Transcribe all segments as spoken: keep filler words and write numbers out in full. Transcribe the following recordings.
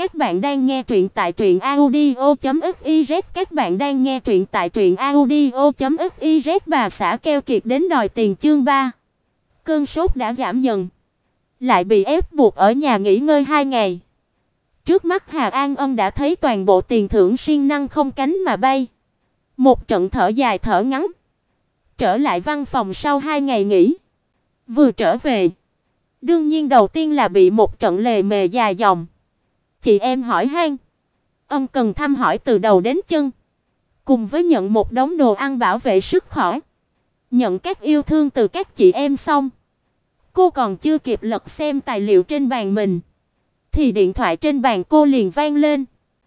Các bạn đang nghe truyện tại truyện audio chấm fiz. Các bạn đang nghe truyện tại truyện audio chấm fiz. Bà xã keo kiệt đến đòi tiền chương ba. Cơn sốt đã giảm dần, lại bị ép buộc ở nhà nghỉ ngơi hai ngày. Trước mắt Hà An Ân đã thấy toàn bộ tiền thưởng siêng năng không cánh mà bay. Một trận thở dài thở ngắn. Trở lại văn phòng sau hai ngày nghỉ. Vừa trở về, đương nhiên đầu tiên là bị một trận lề mề dài dòng. Chị em hỏi han, ân cần thăm hỏi từ đầu đến chân, cùng với nhận một đống đồ ăn bảo vệ sức khỏe, nhận các yêu thương từ các chị em xong, cô còn chưa kịp lật xem tài liệu trên bàn mình, thì điện thoại trên bàn cô liền vang lên.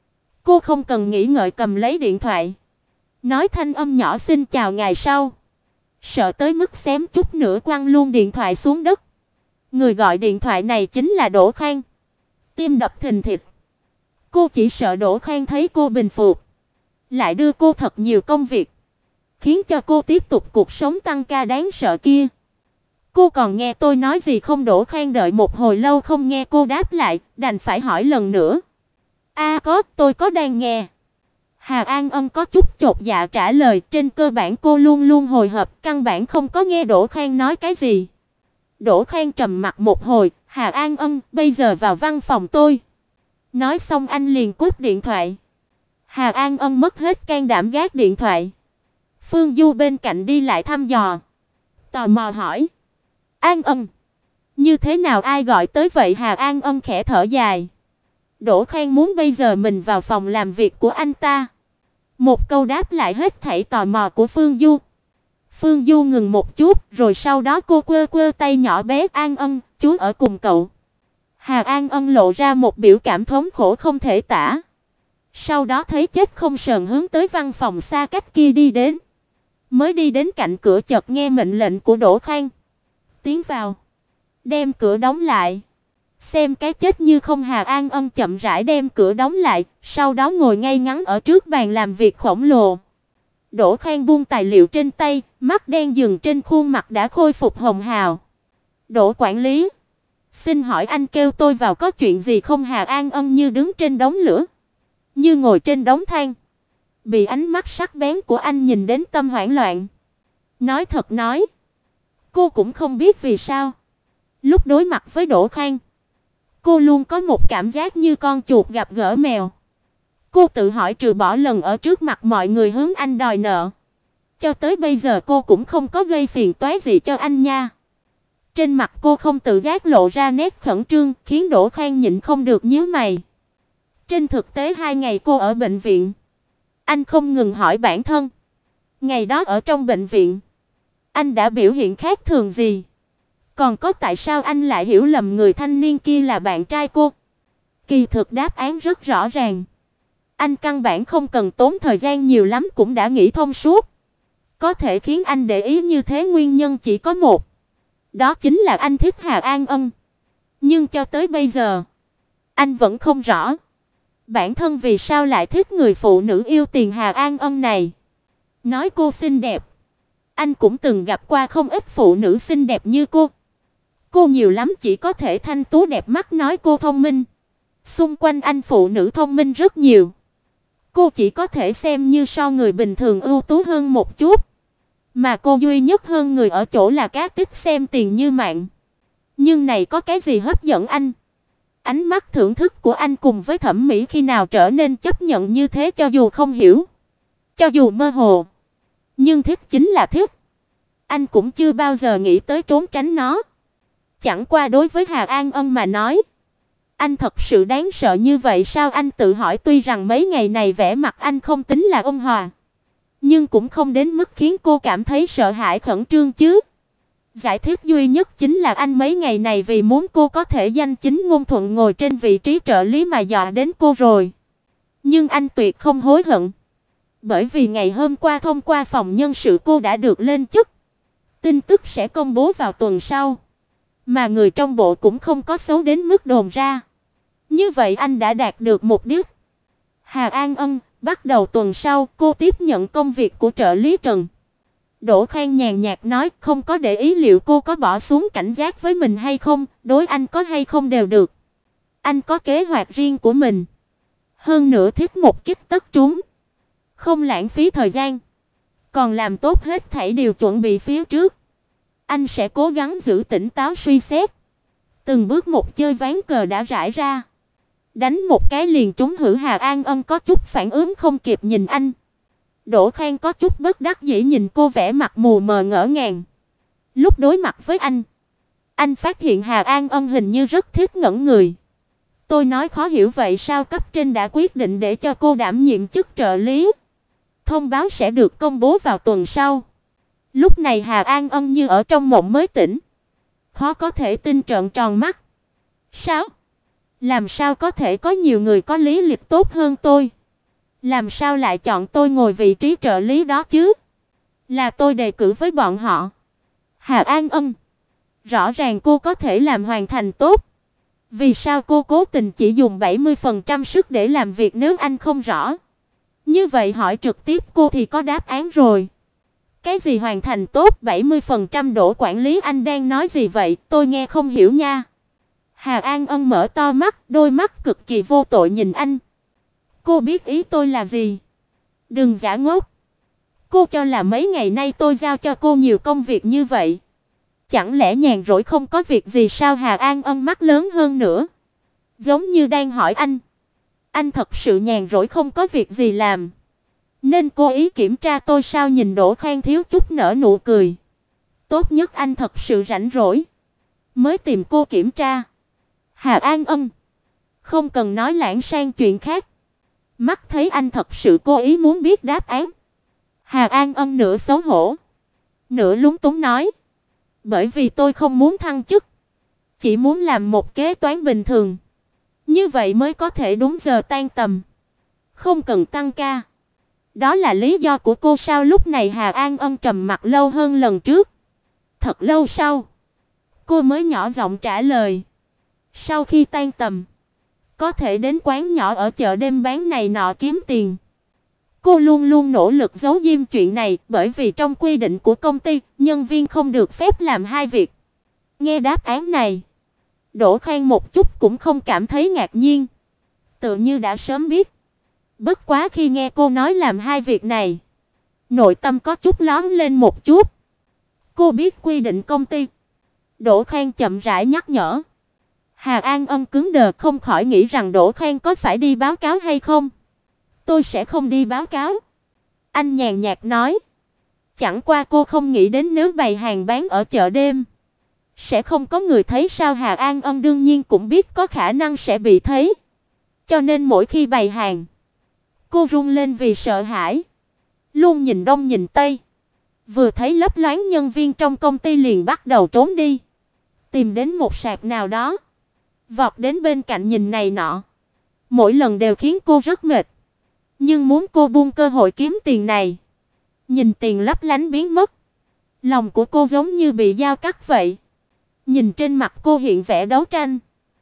Cô không cần nghĩ ngợi cầm lấy điện thoại, nói thanh âm nhỏ xin chào ngày sau, sợ tới mức xém chút nữa quăng luôn điện thoại xuống đất. Người gọi điện thoại này chính là Đỗ Khang. Tim đập thình thịch. Cô chỉ sợ Đỗ Khang thấy cô bình phục, lại đưa cô thật nhiều công việc, khiến cho cô tiếp tục cuộc sống tăng ca đáng sợ kia. Cô còn nghe tôi nói gì không? Đỗ Khang đợi một hồi lâu không nghe cô đáp lại, đành phải hỏi lần nữa. A à, có, tôi có đang nghe. Hà An Ân có chút chột dạ trả lời, trên cơ bản cô luôn luôn hồi hộp, căn bản không có nghe Đỗ Khang nói cái gì. Đỗ Khang trầm mặt một hồi, Hà An Ân, bây giờ vào văn phòng tôi. Nói xong anh liền cúp điện thoại. Hà An Ân mất hết can đảm gác điện thoại. Phương Du bên cạnh đi lại thăm dò, tò mò hỏi: An Ân, như thế nào, ai gọi tới vậy? Hà An Ân khẽ thở dài. Đỗ Khang muốn bây giờ mình vào phòng làm việc của anh ta. Một câu đáp lại hết thảy tò mò của Phương Du. Phương Du ngừng một chút, rồi sau đó cô quơ quơ tay nhỏ bé. An Ân, chú ở cùng cậu. Hà An Ân lộ ra một biểu cảm thống khổ không thể tả. Sau đó thấy chết không sờn hướng tới văn phòng xa cách kia đi đến. Mới đi đến cạnh cửa chợt nghe mệnh lệnh của Đỗ Khang. Tiến vào, đem cửa đóng lại. Xem cái chết như không. Hà An Ân chậm rãi đem cửa đóng lại, sau đó ngồi ngay ngắn ở trước bàn làm việc khổng lồ. Đỗ Khang buông tài liệu trên tay, mắt đen dừng trên khuôn mặt đã khôi phục hồng hào. Đỗ quản lý, xin hỏi anh kêu tôi vào có chuyện gì không? Hà An Ân như đứng trên đống lửa, như ngồi trên đống than, bị ánh mắt sắc bén của anh nhìn đến tâm hoảng loạn. Nói thật nói, cô cũng không biết vì sao, lúc đối mặt với Đỗ Khang, cô luôn có một cảm giác như con chuột gặp gỡ mèo. Cô tự hỏi trừ bỏ lần ở trước mặt mọi người hướng anh đòi nợ, cho tới bây giờ cô cũng không có gây phiền toái gì cho anh nha. Trên mặt cô không tự giác lộ ra nét khẩn trương, khiến Đỗ Khang nhịn không được nhíu mày. Trên thực tế hai ngày cô ở bệnh viện, anh không ngừng hỏi bản thân, ngày đó ở trong bệnh viện, anh đã biểu hiện khác thường gì? Còn có tại sao anh lại hiểu lầm người thanh niên kia là bạn trai cô? Kỳ thực đáp án rất rõ ràng. Anh căn bản không cần tốn thời gian nhiều lắm cũng đã nghĩ thông suốt. Có thể khiến anh để ý như thế nguyên nhân chỉ có một. Đó chính là anh thích Hà An Ân. Nhưng cho tới bây giờ, anh vẫn không rõ bản thân vì sao lại thích người phụ nữ yêu tiền Hà An Ân này. Nói cô xinh đẹp, anh cũng từng gặp qua không ít phụ nữ xinh đẹp như cô. Cô nhiều lắm chỉ có thể thanh tú đẹp mắt, nói cô thông minh. Xung quanh anh phụ nữ thông minh rất nhiều. Cô chỉ có thể xem như so người bình thường ưu tú hơn một chút. Mà cô duy nhất hơn người ở chỗ là cá tích xem tiền như mạng. Nhưng này có cái gì hấp dẫn anh? Ánh mắt thưởng thức của anh cùng với thẩm mỹ khi nào trở nên chấp nhận như thế? Cho dù không hiểu, cho dù mơ hồ, nhưng thích chính là thích. Anh cũng chưa bao giờ nghĩ tới trốn tránh nó. Chẳng qua đối với Hà An Ân mà nói, anh thật sự đáng sợ như vậy sao? Anh tự hỏi. Tuy rằng mấy ngày này vẻ mặt anh không tính là ôn hòa, nhưng cũng không đến mức khiến cô cảm thấy sợ hãi khẩn trương chứ. Giải thích duy nhất chính là anh mấy ngày này vì muốn cô có thể danh chính ngôn thuận ngồi trên vị trí trợ lý mà dọa đến cô rồi. Nhưng anh tuyệt không hối hận. Bởi vì ngày hôm qua thông qua phòng nhân sự cô đã được lên chức. Tin tức sẽ công bố vào tuần sau. Mà người trong bộ cũng không có xấu đến mức đồn ra. Như vậy anh đã đạt được mục đích. Hà An Ân, bắt đầu tuần sau cô tiếp nhận công việc của trợ lý Trần. Đỗ Khang nhàn nhạt nói, không có để ý liệu cô có bỏ xuống cảnh giác với mình hay không, đối anh có hay không đều được. Anh có kế hoạch riêng của mình. Hơn nữa thích một kích tất trúng, không lãng phí thời gian, còn làm tốt hết thảy điều chuẩn bị phía trước. Anh sẽ cố gắng giữ tỉnh táo suy xét, từng bước một chơi ván cờ đã rải ra. Đánh một cái liền trúng hử. Hà An Ân có chút phản ứng không kịp nhìn anh. Đỗ Khang có chút bất đắc dĩ nhìn cô vẻ mặt mù mờ ngỡ ngàng. Lúc đối mặt với anh, anh phát hiện Hà An Ân hình như rất thích ngẩn người. Tôi nói khó hiểu vậy sao, cấp trên đã quyết định để cho cô đảm nhiệm chức trợ lý. Thông báo sẽ được công bố vào tuần sau. Lúc này Hà An Ân như ở trong mộng mới tỉnh, khó có thể tin trợn tròn mắt. Sao? Làm sao có thể có nhiều người có lý lịch tốt hơn tôi? Làm sao lại chọn tôi ngồi vị trí trợ lý đó chứ? Là tôi đề cử với bọn họ. Hà An Ân, rõ ràng cô có thể làm hoàn thành tốt. Vì sao cô cố tình chỉ dùng bảy mươi phần trăm sức để làm việc nếu anh không rõ? Như vậy hỏi trực tiếp cô thì có đáp án rồi. Cái gì hoàn thành tốt bảy mươi phần trăm? Đỗ quản lý, anh đang nói gì vậy? Tôi nghe không hiểu nha. Hà An Ân mở to mắt, đôi mắt cực kỳ vô tội nhìn anh. Cô biết ý tôi là gì? Đừng giả ngốc. Cô cho là mấy ngày nay tôi giao cho cô nhiều công việc như vậy, chẳng lẽ nhàn rỗi không có việc gì sao? Hà An Ân mắt lớn hơn nữa, giống như đang hỏi anh. Anh thật sự nhàn rỗi không có việc gì làm, nên cố ý kiểm tra tôi sao? Nhìn Đỗ Khang thiếu chút nở nụ cười. Tốt nhất anh thật sự rảnh rỗi mới tìm cô kiểm tra. Hà An Ân, không cần nói lãng sang chuyện khác. Mắt thấy anh thật sự cố ý muốn biết đáp án, Hà An Ân nửa xấu hổ, nửa lúng túng nói: bởi vì tôi không muốn thăng chức, chỉ muốn làm một kế toán bình thường, như vậy mới có thể đúng giờ tan tầm, không cần tăng ca. Đó là lý do của cô sao? Lúc này Hà An Ân trầm mặc lâu hơn lần trước. Thật lâu sau, cô mới nhỏ giọng trả lời: sau khi tan tầm, có thể đến quán nhỏ ở chợ đêm bán này nọ kiếm tiền. Cô luôn luôn nỗ lực giấu giếm chuyện này, bởi vì trong quy định của công ty, nhân viên không được phép làm hai việc. Nghe đáp án này, Đỗ Khang một chút cũng không cảm thấy ngạc nhiên, tự như đã sớm biết. Bất quá khi nghe cô nói làm hai việc này, nội tâm có chút lóe lên một chút. Cô biết quy định công ty. Đỗ Khang chậm rãi nhắc nhở. Hà An Ân cứng đờ, không khỏi nghĩ rằng Đỗ Khang có phải đi báo cáo hay không. Tôi sẽ không đi báo cáo, anh nhàn nhạt nói. Chẳng qua cô không nghĩ đến nếu bày hàng bán ở chợ đêm, sẽ không có người thấy sao? Hà An Ân đương nhiên cũng biết có khả năng sẽ bị thấy, cho nên mỗi khi bày hàng, cô run lên vì sợ hãi, luôn nhìn đông nhìn tây. Vừa thấy lấp loáng nhân viên trong công ty liền bắt đầu trốn đi, tìm đến một sạp nào đó, vọt đến bên cạnh nhìn này nọ. Mỗi lần đều khiến cô rất mệt, nhưng muốn cô buông cơ hội kiếm tiền này. Nhìn tiền lấp lánh biến mất, lòng của cô giống như bị dao cắt vậy. Nhìn trên mặt cô hiện vẻ đấu tranh,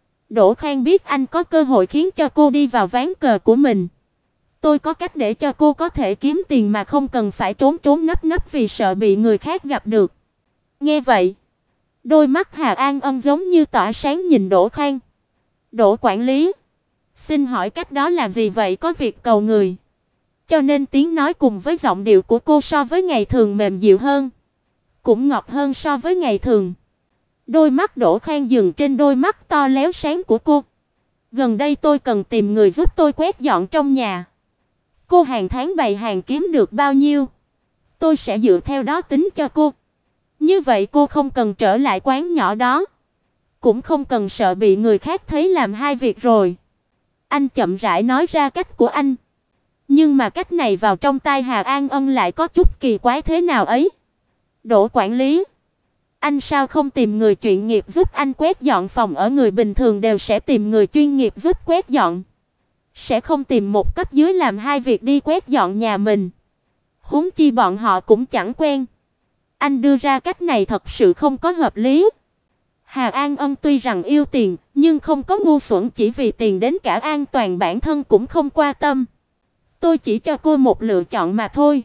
Đỗ Khang biết anh có cơ hội khiến cho cô đi vào ván cờ của mình. Tôi có cách để cho cô có thể kiếm tiền mà không cần phải trốn trốn nấp nấp vì sợ bị người khác gặp được. Nghe vậy, đôi mắt Hà An Ân giống như tỏa sáng nhìn Đỗ Khang. Đỗ quản lý, xin hỏi cách đó là gì vậy? Có việc cầu người, cho nên tiếng nói cùng với giọng điệu của cô so với ngày thường mềm dịu hơn, cũng ngọt hơn so với ngày thường. Đôi mắt Đỗ Khang dừng trên đôi mắt to léo sáng của cô. Gần đây tôi cần tìm người giúp tôi quét dọn trong nhà. Cô hàng tháng bày hàng kiếm được bao nhiêu, tôi sẽ dựa theo đó tính cho cô. Như vậy cô không cần trở lại quán nhỏ đó, cũng không cần sợ bị người khác thấy làm hai việc rồi. Anh chậm rãi nói ra cách của anh. Nhưng mà cách này vào trong tai Hà An Ân lại có chút kỳ quái thế nào ấy. Đỗ quản lý, anh sao không tìm người chuyên nghiệp giúp anh quét dọn phòng ở? Người bình thường đều sẽ tìm người chuyên nghiệp giúp quét dọn, sẽ không tìm một cấp dưới làm hai việc đi quét dọn nhà mình. Huống chi bọn họ cũng chẳng quen. Anh đưa ra cách này thật sự không có hợp lý. Hà An Ân tuy rằng yêu tiền, nhưng không có ngu xuẩn chỉ vì tiền đến cả an toàn bản thân cũng không quan tâm. Tôi chỉ cho cô một lựa chọn mà thôi.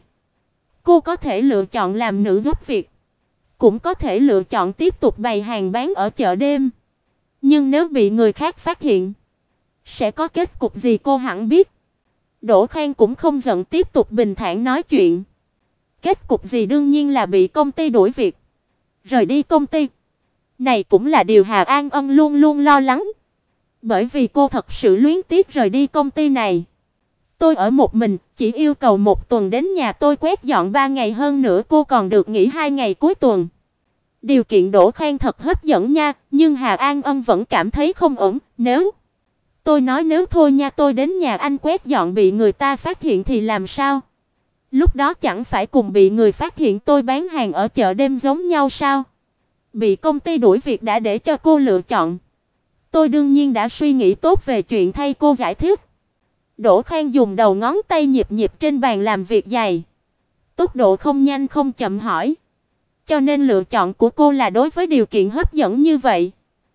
Cô có thể lựa chọn làm nữ giúp việc, cũng có thể lựa chọn tiếp tục bày hàng bán ở chợ đêm. Nhưng nếu bị người khác phát hiện, Sẽ có kết cục gì cô hẳn biết. Đỗ Khang cũng không giận, tiếp tục bình thản nói chuyện. Kết cục gì đương nhiên là bị công ty đuổi việc. Rời đi công ty. Này cũng là điều Hà An Ân luôn luôn lo lắng. Bởi vì cô thật sự luyến tiếc rời đi công ty này. Tôi ở một mình, chỉ yêu cầu một tuần đến nhà tôi quét dọn ba ngày, hơn nữa cô còn được nghỉ hai ngày cuối tuần. Điều kiện Đỗ Khang thật hấp dẫn nha, nhưng Hà An Ân vẫn cảm thấy không ổn. Nếu tôi nói nếu thôi nha, tôi đến nhà anh quét dọn bị người ta phát hiện thì làm sao? Lúc đó chẳng phải cùng bị người phát hiện tôi bán hàng ở chợ đêm giống nhau sao? Bị công ty đuổi việc đã để cho cô lựa chọn. Tôi đương nhiên đã suy nghĩ tốt về chuyện thay cô giải thích. Đỗ Khang dùng đầu ngón tay nhịp nhịp trên bàn làm việc dày. Tốc độ không nhanh không chậm hỏi. Cho nên lựa chọn của cô là đối với điều kiện hấp dẫn như vậy.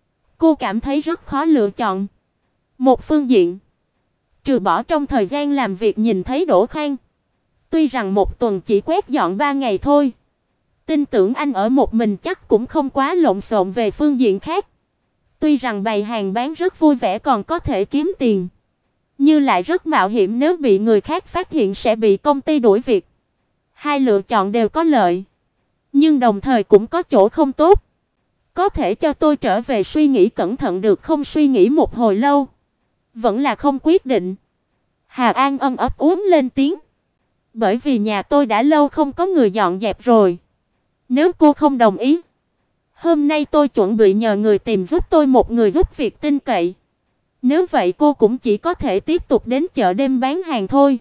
Cô cảm thấy rất khó lựa chọn. Một phương diện, trừ bỏ trong thời gian làm việc nhìn thấy Đỗ Khang. Tuy rằng một tuần chỉ quét dọn ba ngày thôi. Tin tưởng anh ở một mình chắc cũng không quá lộn xộn về phương diện khác. Tuy rằng bày hàng bán rất vui vẻ còn có thể kiếm tiền. Nhưng lại rất mạo hiểm, nếu bị người khác phát hiện sẽ bị công ty đuổi việc. Hai lựa chọn đều có lợi. Nhưng đồng thời cũng có chỗ không tốt. Có thể cho tôi trở về suy nghĩ cẩn thận được không? Suy nghĩ một hồi lâu. Vẫn là không quyết định. Hà An Ân ấp úng lên tiếng. Bởi vì nhà tôi đã lâu không có người dọn dẹp rồi. Nếu cô không đồng ý, hôm nay tôi chuẩn bị nhờ người tìm giúp tôi một người giúp việc tin cậy. Nếu vậy cô cũng chỉ có thể tiếp tục đến chợ đêm bán hàng thôi.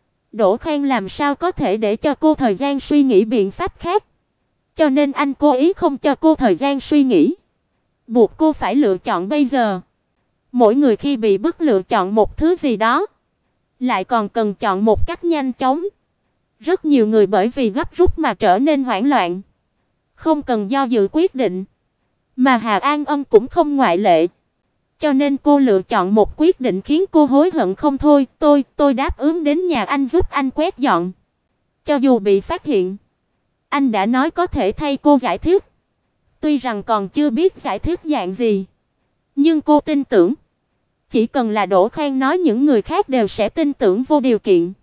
Đỗ Khang làm sao có thể để cho cô thời gian suy nghĩ biện pháp khác. Cho nên anh cố ý không cho cô thời gian suy nghĩ. Buộc cô phải lựa chọn bây giờ. Mỗi người khi bị bức lựa chọn một thứ gì đó, lại còn cần chọn một cách nhanh chóng. Rất nhiều người bởi vì gấp rút mà trở nên hoảng loạn. Không cần do dự quyết định. Mà Hà An Ân cũng không ngoại lệ. Cho nên cô lựa chọn một quyết định khiến cô hối hận không thôi. Tôi, tôi đáp ứng đến nhà anh giúp anh quét dọn. Cho dù bị phát hiện, anh đã nói có thể thay cô giải thích. Tuy rằng còn chưa biết giải thích dạng gì, nhưng cô tin tưởng. Chỉ cần là Đỗ Khang nói, những người khác đều sẽ tin tưởng vô điều kiện.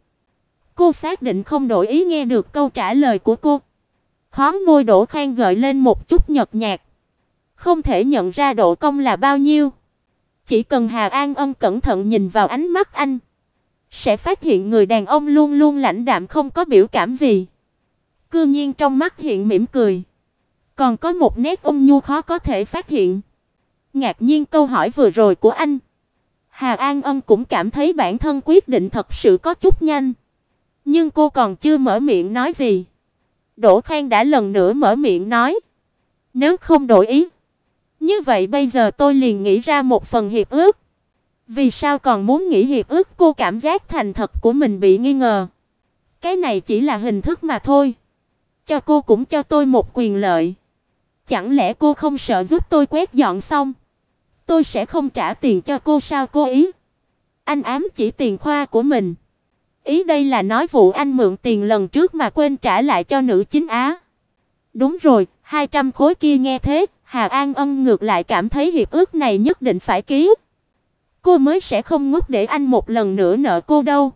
Cô xác định không đổi ý. Nghe được câu trả lời của cô, khóe môi Đỗ Khang gợi lên một chút nhợt nhạt. Không thể nhận ra độ cong là bao nhiêu. Chỉ cần Hà An Ân cẩn thận nhìn vào ánh mắt anh, sẽ phát hiện người đàn ông luôn luôn lãnh đạm không có biểu cảm gì. Cư nhiên trong mắt hiện mỉm cười, còn có một nét ôn nhu khó có thể phát hiện. Ngạc nhiên câu hỏi vừa rồi của anh, Hà An Ân cũng cảm thấy bản thân quyết định thật sự có chút nhanh. Nhưng cô còn chưa mở miệng nói gì, Đỗ Khang đã lần nữa mở miệng nói. Nếu không đổi ý, như vậy bây giờ tôi liền nghĩ ra một phần hiệp ước. Vì sao còn muốn nghĩ hiệp ước? Cô cảm giác thành thật của mình bị nghi ngờ. Cái này chỉ là hình thức mà thôi. Cho cô cũng cho tôi một quyền lợi. Chẳng lẽ cô không sợ giúp tôi quét dọn xong tôi sẽ không trả tiền cho cô sao? Cô ý anh ám chỉ tiền khoa của mình. Ý đây là nói vụ anh mượn tiền lần trước mà quên trả lại cho nữ chính Á. Đúng rồi, hai trăm khối kia. Nghe thế, Hà An Ân ngược lại cảm thấy hiệp ước này nhất định phải ký. Cô mới sẽ không ngốc để anh một lần nữa nợ cô đâu.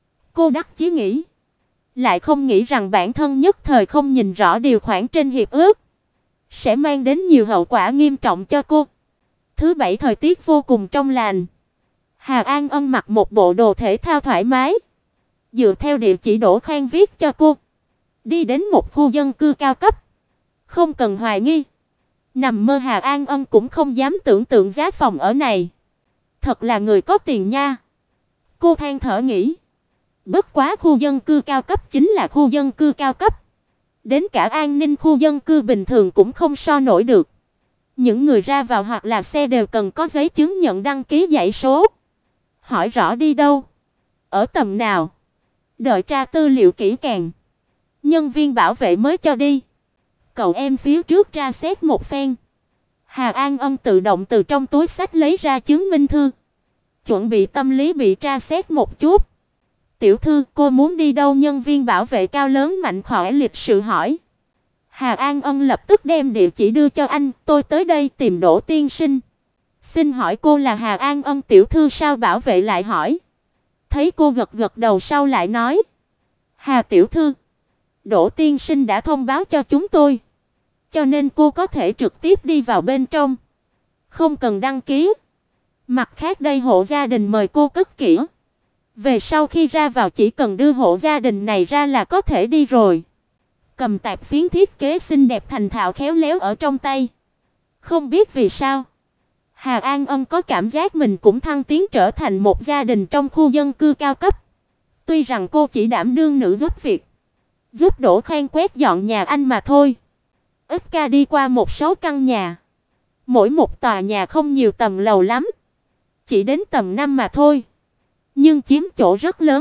Cô đắc chí nghĩ, lại không nghĩ rằng bản thân nhất thời không nhìn rõ điều khoản trên hiệp ước sẽ mang đến nhiều hậu quả nghiêm trọng cho cô. Thứ bảy thời tiết vô cùng trong lành. Hà An Ân mặc một bộ đồ thể thao thoải mái, dựa theo địa chỉ Đỗ Khang viết cho cô, đi đến một khu dân cư cao cấp. Không cần hoài nghi, nằm mơ Hà An Ân cũng không dám tưởng tượng giá phòng ở này. Thật là người có tiền nha. Cô than thở nghĩ, bất quá khu dân cư cao cấp chính là khu dân cư cao cấp. Đến cả an ninh khu dân cư bình thường cũng không so nổi được. Những người ra vào hoặc là xe đều cần có giấy chứng nhận đăng ký dãy số. Hỏi rõ đi đâu, ở tầng nào, đợi tra tư liệu kỹ càng, nhân viên bảo vệ mới cho đi. Cậu em phía trước tra xét một phen. Hà An Ân tự động từ trong túi xách lấy ra chứng minh thư, chuẩn bị tâm lý bị tra xét một chút. Tiểu thư, cô muốn đi đâu? Nhân viên bảo vệ cao lớn mạnh khỏe lịch sự hỏi. Hà An Ân lập tức đem địa chỉ đưa cho anh. Tôi tới đây tìm Đỗ tiên sinh. Xin hỏi cô là Hà An Ân tiểu thư sao? Bảo vệ lại hỏi. Thấy cô gật gật đầu sau lại nói, Hà tiểu thư, Đỗ tiên sinh đã thông báo cho chúng tôi, cho nên cô có thể trực tiếp đi vào bên trong, không cần đăng ký. Mặt khác đây hộ gia đình mời cô cất kỹ. Về sau khi ra vào chỉ cần đưa hộ gia đình này ra là có thể đi rồi. Cầm tạp phiến thiết kế xinh đẹp thành thạo khéo léo ở trong tay. Không biết vì sao, Hà An Ân có cảm giác mình cũng thăng tiến trở thành một gia đình trong khu dân cư cao cấp. Tuy rằng cô chỉ đảm đương nữ giúp việc, giúp Đỗ Khang quét dọn nhà anh mà thôi. Ít ca đi qua một số căn nhà. Mỗi một tòa nhà không nhiều tầng lầu lắm, chỉ đến tầng năm mà thôi, nhưng chiếm chỗ rất lớn.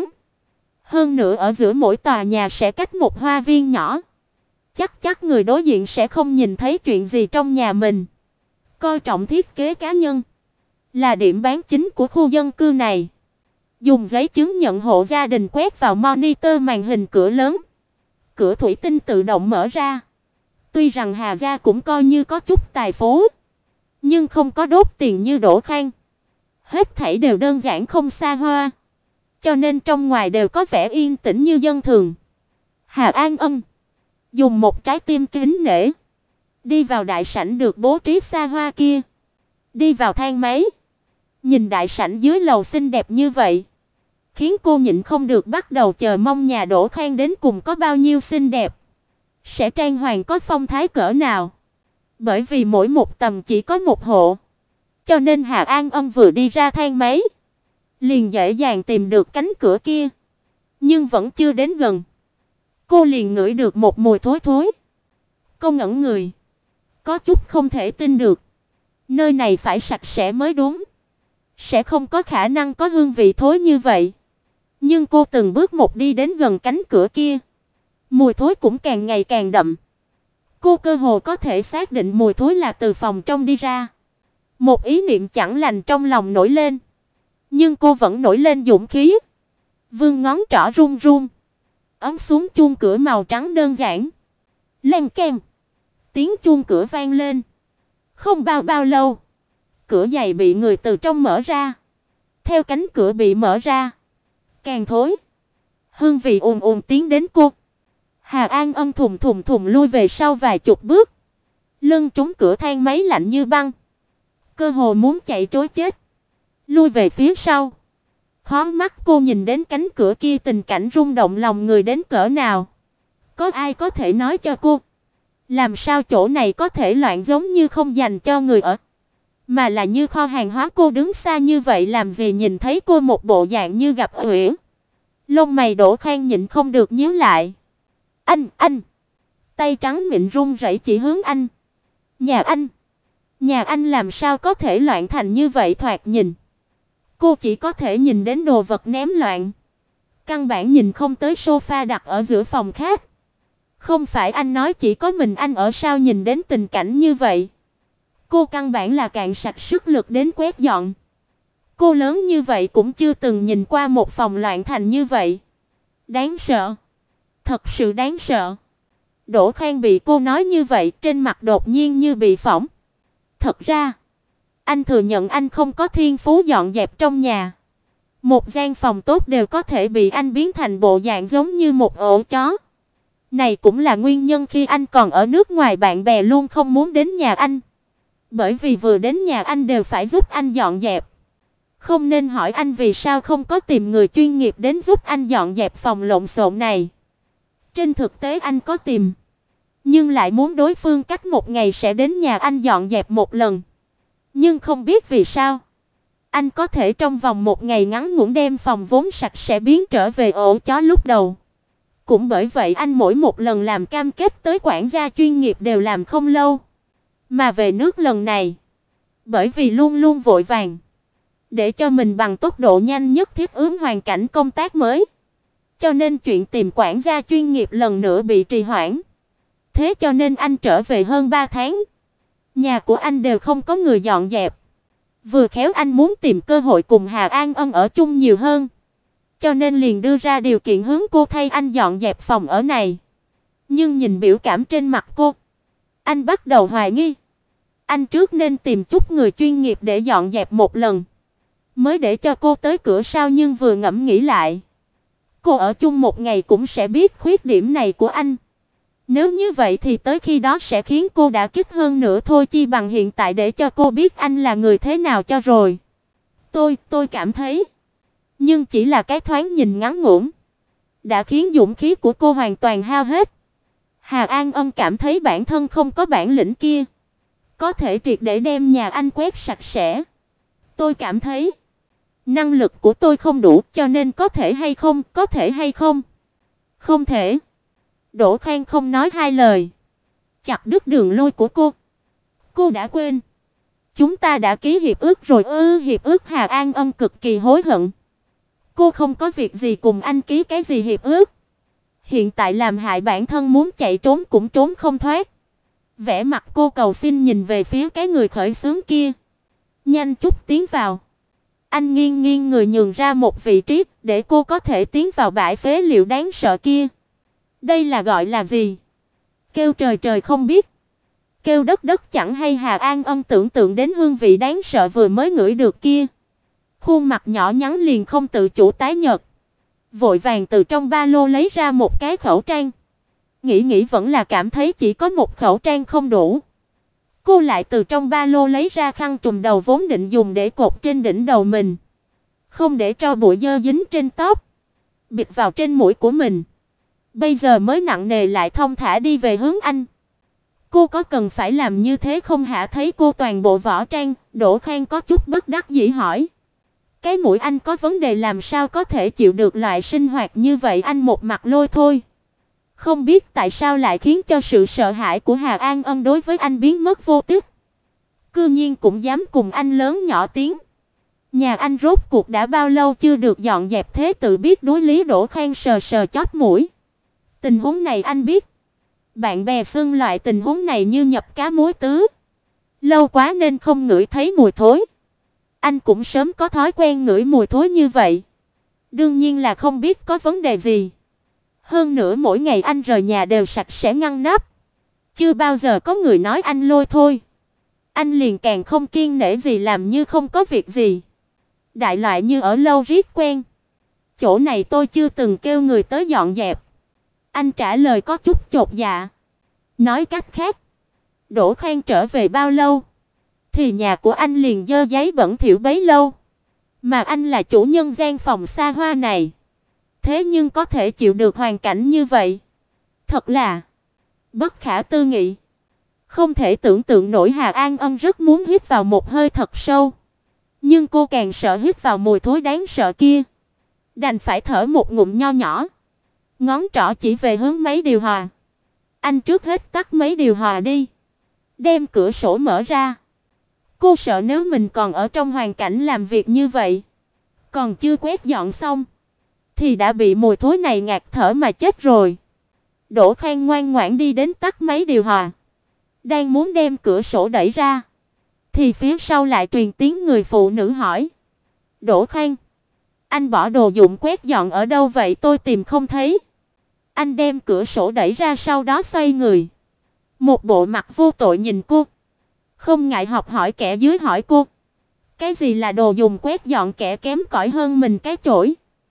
Hơn nữa ở giữa mỗi tòa nhà sẽ cách một hoa viên nhỏ. Chắc chắc người đối diện sẽ không nhìn thấy chuyện gì trong nhà mình. Coi trọng thiết kế cá nhân là điểm bán chính của khu dân cư này. Dùng giấy chứng nhận hộ gia đình quét vào monitor màn hình cửa lớn. Cửa thủy tinh tự động mở ra. Tuy rằng Hà gia cũng coi như có chút tài phú, nhưng không có đốt tiền như Đỗ Khang. Hết thảy đều đơn giản không xa hoa, cho nên trong ngoài đều có vẻ yên tĩnh như dân thường. Hà An Ân dùng một trái tim kính nể đi vào đại sảnh được bố trí xa hoa kia. Đi vào thang máy, nhìn đại sảnh dưới lầu xinh đẹp như vậy, khiến cô nhịn không được bắt đầu chờ mong nhà Đỗ Khang đến cùng có bao nhiêu xinh đẹp, sẽ trang hoàng có phong thái cỡ nào. Bởi vì mỗi một tầng chỉ có một hộ, cho nên Hà An Ân vừa đi ra thang máy, liền dễ dàng tìm được cánh cửa kia. Nhưng vẫn chưa đến gần, cô liền ngửi được một mùi thối thối. Cô ngẩn người, có chút không thể tin được. Nơi này phải sạch sẽ mới đúng, sẽ không có khả năng có hương vị thối như vậy. Nhưng cô từng bước một đi đến gần cánh cửa kia, mùi thối cũng càng ngày càng đậm. Cô cơ hồ có thể xác định mùi thối là từ phòng trong đi ra. Một ý niệm chẳng lành trong lòng nổi lên, nhưng cô vẫn nổi lên dũng khí. Vươn ngón trỏ run run, ấn xuống chuông cửa màu trắng đơn giản. Leng keng, tiếng chuông cửa vang lên. Không bao bao lâu, cửa giày bị người từ trong mở ra. Theo cánh cửa bị mở ra, càng thối, hương vị ùn ùn tiến đến cô. Hà An Ân thùng thùng thùng lui về sau vài chục bước, lưng trúng cửa thang máy lạnh như băng, cơ hồ muốn chạy trối chết. Lui về phía sau, khó mắt cô nhìn đến cánh cửa kia tình cảnh rung động lòng người đến cỡ nào. Có ai có thể nói cho cô, làm sao chỗ này có thể loạn giống như không dành cho người ở, mà là như kho hàng hóa? Cô đứng xa như vậy làm gì nhìn thấy cô một bộ dạng như gặp ủy. Lông mày Đỗ Khang nhịn không được nhíu lại. Anh, anh. Tay trắng mịn run rẩy chỉ hướng anh. Nhà anh, nhà anh làm sao có thể loạn thành như vậy? Thoạt nhìn, cô chỉ có thể nhìn đến đồ vật ném loạn, căn bản nhìn không tới sofa đặt ở giữa phòng khách. Không phải anh nói chỉ có mình anh ở sao? Nhìn đến tình cảnh như vậy, cô căn bản là cạn sạch sức lực đến quét dọn. Cô lớn như vậy cũng chưa từng nhìn qua một phòng loạn thành như vậy. Đáng sợ, thật sự đáng sợ. Đỗ Khang bị cô nói như vậy, trên mặt đột nhiên như bị phỏng. Thật ra, anh thừa nhận anh không có thiên phú dọn dẹp trong nhà. Một gian phòng tốt đều có thể bị anh biến thành bộ dạng giống như một ổ chó. Này cũng là nguyên nhân khi anh còn ở nước ngoài bạn bè luôn không muốn đến nhà anh. Bởi vì vừa đến nhà anh đều phải giúp anh dọn dẹp. Không nên hỏi anh vì sao không có tìm người chuyên nghiệp đến giúp anh dọn dẹp phòng lộn xộn này. Trên thực tế anh có tìm, nhưng lại muốn đối phương cách một ngày sẽ đến nhà anh dọn dẹp một lần. Nhưng không biết vì sao, anh có thể trong vòng một ngày ngắn ngủn đem phòng vốn sạch sẽ biến trở về ổ chó lúc đầu. Cũng bởi vậy anh mỗi một lần làm cam kết tới quản gia chuyên nghiệp đều làm không lâu. Mà về nước lần này, bởi vì luôn luôn vội vàng, để cho mình bằng tốc độ nhanh nhất thích ứng hoàn cảnh công tác mới, cho nên chuyện tìm quản gia chuyên nghiệp lần nữa bị trì hoãn. Thế cho nên anh trở về hơn ba tháng, nhà của anh đều không có người dọn dẹp. Vừa khéo anh muốn tìm cơ hội cùng Hà An Ân ở chung nhiều hơn, cho nên liền đưa ra điều kiện hướng cô thay anh dọn dẹp phòng ở này. Nhưng nhìn biểu cảm trên mặt cô, anh bắt đầu hoài nghi. Anh trước nên tìm chút người chuyên nghiệp để dọn dẹp một lần, mới để cho cô tới cửa sau, nhưng vừa ngẫm nghĩ lại, cô ở chung một ngày cũng sẽ biết khuyết điểm này của anh. Nếu như vậy thì tới khi đó sẽ khiến cô đả kích hơn nữa thôi, chi bằng hiện tại để cho cô biết anh là người thế nào cho rồi. Tôi, tôi cảm thấy, nhưng chỉ là cái thoáng nhìn ngắn ngủn đã khiến dũng khí của cô hoàn toàn hao hết. Hà An Ân cảm thấy bản thân không có bản lĩnh kia, có thể triệt để đem nhà anh quét sạch sẽ. Tôi cảm thấy năng lực của tôi không đủ, cho nên có thể hay không, có thể hay không. Không thể. Đỗ Khang không nói hai lời, chặt đứt đường lui của cô. Cô đã quên, chúng ta đã ký hiệp ước rồi ư? Hiệp ước? Hà An Ân cực kỳ hối hận. Cô không có việc gì cùng anh ký cái gì hiệp ước. Hiện tại làm hại bản thân, muốn chạy trốn cũng trốn không thoát. Vẻ mặt cô cầu xin nhìn về phía cái người khởi xướng kia. Nhanh chút tiến vào. Anh nghiêng nghiêng người nhường ra một vị trí để cô có thể tiến vào bãi phế liệu đáng sợ kia. Đây là gọi là gì? Kêu trời trời không biết, kêu đất đất chẳng hay. Hà An Ân tưởng tượng đến hương vị đáng sợ vừa mới ngửi được kia, khuôn mặt nhỏ nhắn liền không tự chủ tái nhợt, vội vàng từ trong ba lô lấy ra một cái khẩu trang. Nghĩ nghĩ vẫn là cảm thấy chỉ có một khẩu trang không đủ. Cô lại từ trong ba lô lấy ra khăn trùm đầu vốn định dùng để cột trên đỉnh đầu mình, không để tro bụi dơ dính trên tóc, bịt vào trên mũi của mình. Bây giờ mới nặng nề lại thong thả đi về hướng anh. Cô có cần phải làm như thế không hả? Thấy cô toàn bộ võ trang, Đỗ Khang có chút bất đắc dĩ hỏi. Cái mũi anh có vấn đề, làm sao có thể chịu được loại sinh hoạt như vậy? Anh một mặt lôi thôi, không biết tại sao lại khiến cho sự sợ hãi của Hà An Ân đối với anh biến mất vô tích. Cư nhiên cũng dám cùng anh lớn nhỏ tiếng. Nhà anh rốt cuộc đã bao lâu chưa được dọn dẹp thế? Tự biết đối lý. Đỗ Khang sờ sờ chóp mũi. Tình huống này anh biết. Bạn bè xưng loại tình huống này như nhập cá muối tứ. Lâu quá nên không ngửi thấy mùi thối. Anh cũng sớm có thói quen ngửi mùi thối như vậy. Đương nhiên là không biết có vấn đề gì. Hơn nữa mỗi ngày anh rời nhà đều sạch sẽ ngăn nắp. Chưa bao giờ có người nói anh lôi thôi. Anh liền càng không kiêng nể gì làm như không có việc gì. Đại loại như ở lâu riết quen. Chỗ này tôi chưa từng kêu người tới dọn dẹp. Anh trả lời có chút chột dạ. Nói cách khác, Đỗ Khang trở về bao lâu thì nhà của anh liền dơ giấy bẩn thỉu bấy lâu. Mà anh là chủ nhân gian phòng xa hoa này, thế nhưng có thể chịu được hoàn cảnh như vậy, thật là bất khả tư nghị. Không thể tưởng tượng nổi. Hà An Ân rất muốn hít vào một hơi thật sâu, nhưng cô càng sợ hít vào mùi thối đáng sợ kia, đành phải thở một ngụm nho nhỏ. Ngón trỏ chỉ về hướng máy điều hòa. Anh trước hết tắt máy điều hòa đi, đem cửa sổ mở ra. Cô sợ nếu mình còn ở trong hoàn cảnh làm việc như vậy, còn chưa quét dọn xong thì đã bị mùi thối này ngạt thở mà chết rồi. Đỗ Khang ngoan ngoãn đi đến tắt máy điều hòa, đang muốn đem cửa sổ đẩy ra thì phía sau lại truyền tiếng người phụ nữ hỏi: "Đỗ Khang, anh bỏ đồ dụng quét dọn ở đâu vậy? Tôi tìm không thấy." Anh đem cửa sổ đẩy ra, sau đó xoay người, một bộ mặt vô tội nhìn cô, không ngại học hỏi kẻ dưới hỏi cô: "Cái gì là đồ dùng quét dọn? Kẻ kém cỏi hơn mình cái chổi,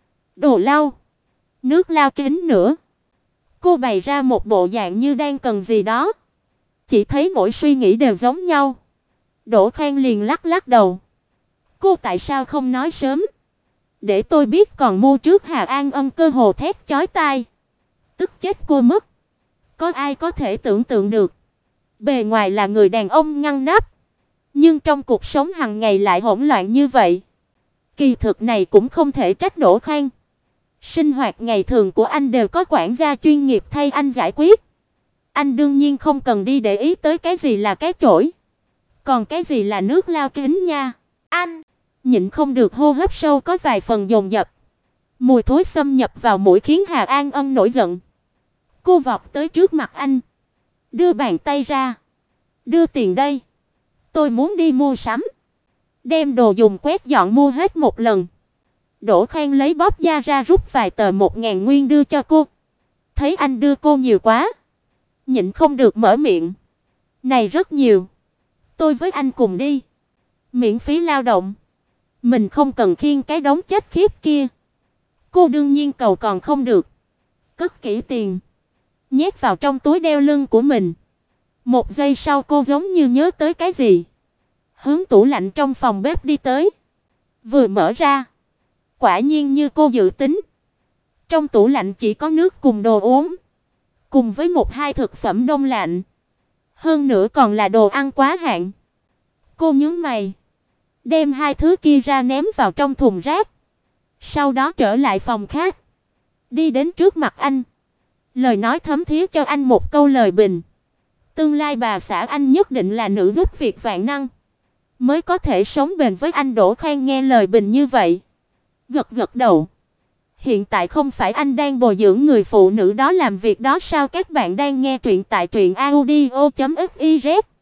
đồ lau, nước lau kính nữa." Cô bày ra một bộ dạng như đang cần gì đó. Chỉ thấy mỗi suy nghĩ đều giống nhau. Đỗ Khang liền lắc lắc đầu. "Cô tại sao không nói sớm? Để tôi biết còn mua trước." Hà An Ân cơ hồ thét chói tai, tức chết cô mất. Có ai có thể tưởng tượng được, bề ngoài là người đàn ông ngăn nắp, nhưng trong cuộc sống hàng ngày lại hỗn loạn như vậy. Kỳ thực này cũng không thể trách Đỗ Khang. Sinh hoạt ngày thường của anh đều có quản gia chuyên nghiệp thay anh giải quyết. Anh đương nhiên không cần đi để ý tới cái gì là cái chổi, còn cái gì là nước lau kính nha. Anh nhịn không được hô hấp sâu có vài phần dồn dập. Mùi thối xâm nhập vào mũi khiến Hà An Ân nổi giận. Cô vọt tới trước mặt anh, đưa bàn tay ra. "Đưa tiền đây, tôi muốn đi mua sắm." Đem đồ dùng quét dọn mua hết một lần. Đỗ Khang lấy bóp da ra rút vài tờ một ngàn nguyên đưa cho cô. Thấy anh đưa cô nhiều quá, nhịn không được mở miệng: "Này rất nhiều, Tôi với anh cùng đi. Miễn phí lao động. Mình không cần khiêng cái đống chết khiếp kia. Cô đương nhiên cầu còn không được. Cất kỹ tiền, nhét vào trong túi đeo lưng của mình. Một giây sau cô giống như nhớ tới cái gì, hướng tủ lạnh trong phòng bếp đi tới. Vừa mở ra, quả nhiên như cô dự tính, trong tủ lạnh chỉ có nước cùng đồ uống, cùng với một hai thực phẩm đông lạnh. Hơn nữa còn là đồ ăn quá hạn. Cô nhướng mày, đem hai thứ kia ra ném vào trong thùng rác. Sau đó trở lại phòng khách, đi đến trước mặt anh, lời nói thấm thía cho anh một câu lời bình. Tương lai bà xã anh nhất định là nữ giúp việc vạn năng, mới có thể sống bền với anh. Đỗ Khang nghe lời bình như vậy, gật gật đầu. Hiện tại không phải anh đang bồi dưỡng người phụ nữ đó làm việc đó sao? Các bạn đang nghe truyện tại truyện audio chấm fiz.